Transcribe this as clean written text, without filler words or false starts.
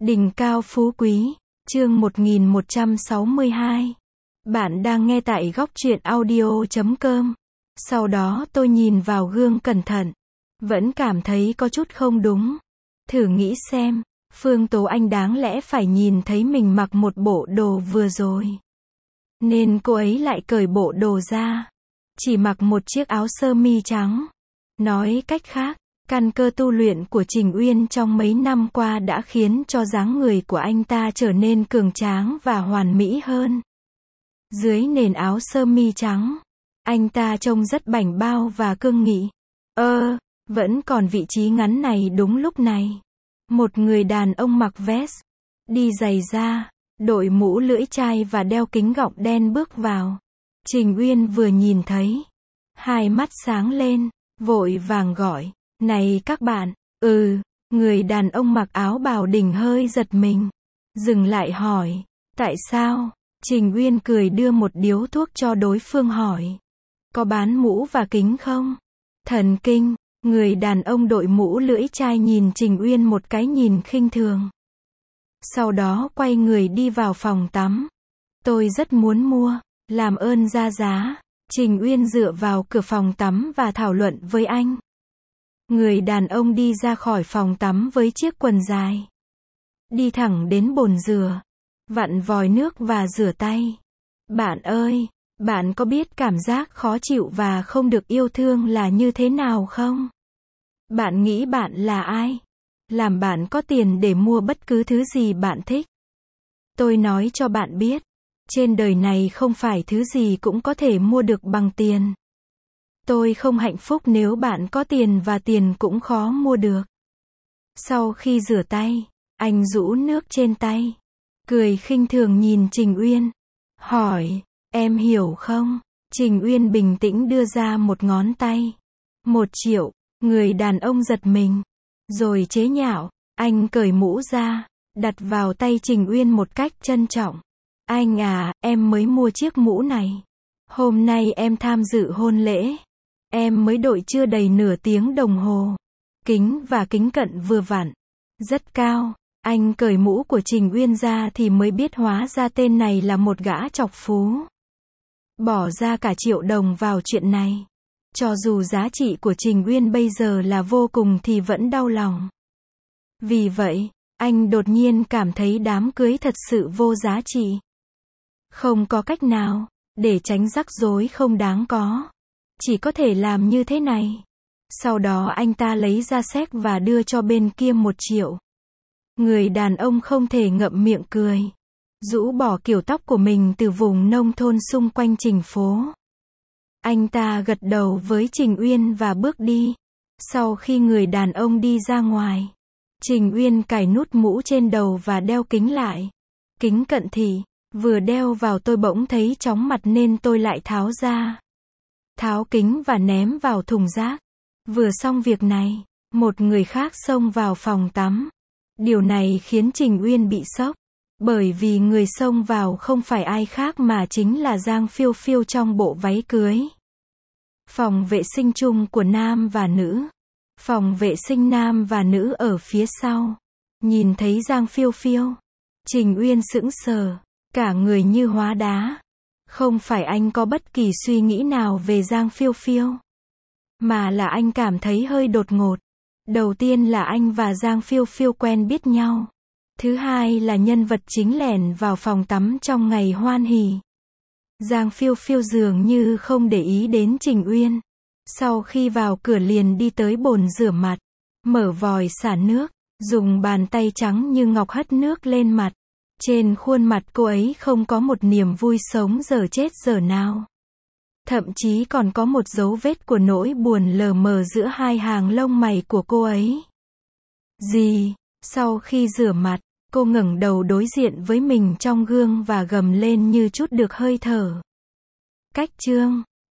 Đỉnh cao phú quý, chương 1162. Bạn đang nghe tại góc truyện audio.com. Sau đó tôi nhìn vào gương cẩn thận. Vẫn cảm thấy có chút không đúng. Thử nghĩ xem, Phương Tố Anh đáng lẽ phải nhìn thấy mình mặc một bộ đồ vừa rồi. Nên cô ấy lại cởi bộ đồ ra. Chỉ mặc một chiếc áo sơ mi trắng. Nói cách khác, căn cơ tu luyện của Trình Uyên trong mấy năm qua đã khiến cho dáng người của anh ta trở nên cường tráng và hoàn mỹ hơn. Dưới nền áo sơ mi trắng, anh ta trông rất bảnh bao và cương nghị. Vẫn còn vị trí ngắn này đúng lúc này. Một người đàn ông mặc vest, đi giày da, đội mũ lưỡi chai và đeo kính gọng đen bước vào. Trình Uyên vừa nhìn thấy, hai mắt sáng lên, vội vàng gọi. Này các bạn, người đàn ông mặc áo bào đỉnh hơi giật mình. Dừng lại hỏi, tại sao? Trình Uyên cười đưa một điếu thuốc cho đối phương hỏi. Có bán mũ và kính không? Thần kinh, người đàn ông đội mũ lưỡi chai nhìn Trình Uyên một cái nhìn khinh thường. Sau đó quay người đi vào phòng tắm. Tôi rất muốn mua, làm ơn ra giá. Trình Uyên dựa vào cửa phòng tắm và thảo luận với anh. Người đàn ông đi ra khỏi phòng tắm với chiếc quần dài. Đi thẳng đến bồn rửa. Vặn vòi nước và rửa tay. Bạn ơi, bạn có biết cảm giác khó chịu và không được yêu thương là như thế nào không? Bạn nghĩ bạn là ai? Làm bạn có tiền để mua bất cứ thứ gì bạn thích. Tôi nói cho bạn biết, trên đời này không phải thứ gì cũng có thể mua được bằng tiền. Tôi không hạnh phúc nếu bạn có tiền và tiền cũng khó mua được. Sau khi rửa tay, anh rũ nước trên tay. Cười khinh thường nhìn Trình Uyên. Hỏi, em hiểu không? Trình Uyên bình tĩnh đưa ra một ngón tay. 1 triệu, người đàn ông giật mình. Rồi chế nhạo, anh cởi mũ ra, đặt vào tay Trình Uyên một cách trân trọng. Anh à, em mới mua chiếc mũ này. Hôm nay em tham dự hôn lễ. Em mới đội chưa đầy nửa tiếng đồng hồ. Kính và kính cận vừa vặn. Rất cao. Anh cởi mũ của Trình Uyên ra thì mới biết hóa ra tên này là một gã chọc phú. Bỏ ra cả 1 triệu đồng vào chuyện này. Cho dù giá trị của Trình Uyên bây giờ là vô cùng thì vẫn đau lòng. Vì vậy, anh đột nhiên cảm thấy đám cưới thật sự vô giá trị. Không có cách nào, để tránh rắc rối không đáng có. Chỉ có thể làm như thế này. Sau đó anh ta lấy ra séc và đưa cho bên kia 1 triệu. Người đàn ông không thể ngậm miệng cười. Rũ bỏ kiểu tóc của mình từ vùng nông thôn xung quanh Trình phố. Anh ta gật đầu với Trình Uyên và bước đi. Sau khi người đàn ông đi ra ngoài, Trình Uyên cài nút mũ trên đầu và đeo kính lại. Kính cận thì, vừa đeo vào tôi bỗng thấy chóng mặt nên tôi lại tháo ra. Tháo kính và ném vào thùng rác. Vừa xong việc này, một người khác xông vào phòng tắm. Điều này khiến Trình Uyên bị sốc. Bởi vì người xông vào không phải ai khác mà chính là Giang Phiêu Phiêu trong bộ váy cưới. Phòng vệ sinh chung của nam và nữ. Phòng vệ sinh nam và nữ ở phía sau. Nhìn thấy Giang Phiêu Phiêu, Trình Uyên sững sờ, cả người như hóa đá. Không phải anh có bất kỳ suy nghĩ nào về Giang Phiêu Phiêu, mà là anh cảm thấy hơi đột ngột. Đầu tiên là anh và Giang Phiêu Phiêu quen biết nhau. Thứ hai là nhân vật chính lẻn vào phòng tắm trong ngày hoan hỉ. Giang Phiêu Phiêu dường như không để ý đến Trình Uyên. Sau khi vào cửa liền đi tới bồn rửa mặt, mở vòi xả nước, dùng bàn tay trắng như ngọc hất nước lên mặt. Trên khuôn mặt cô ấy không có một niềm vui sống giờ chết giờ nào. Thậm chí còn có một dấu vết của nỗi buồn lờ mờ giữa hai hàng lông mày của cô ấy. Gì? Sau khi rửa mặt, cô ngẩng đầu đối diện với mình trong gương và gầm lên như trút được hơi thở. Cách chương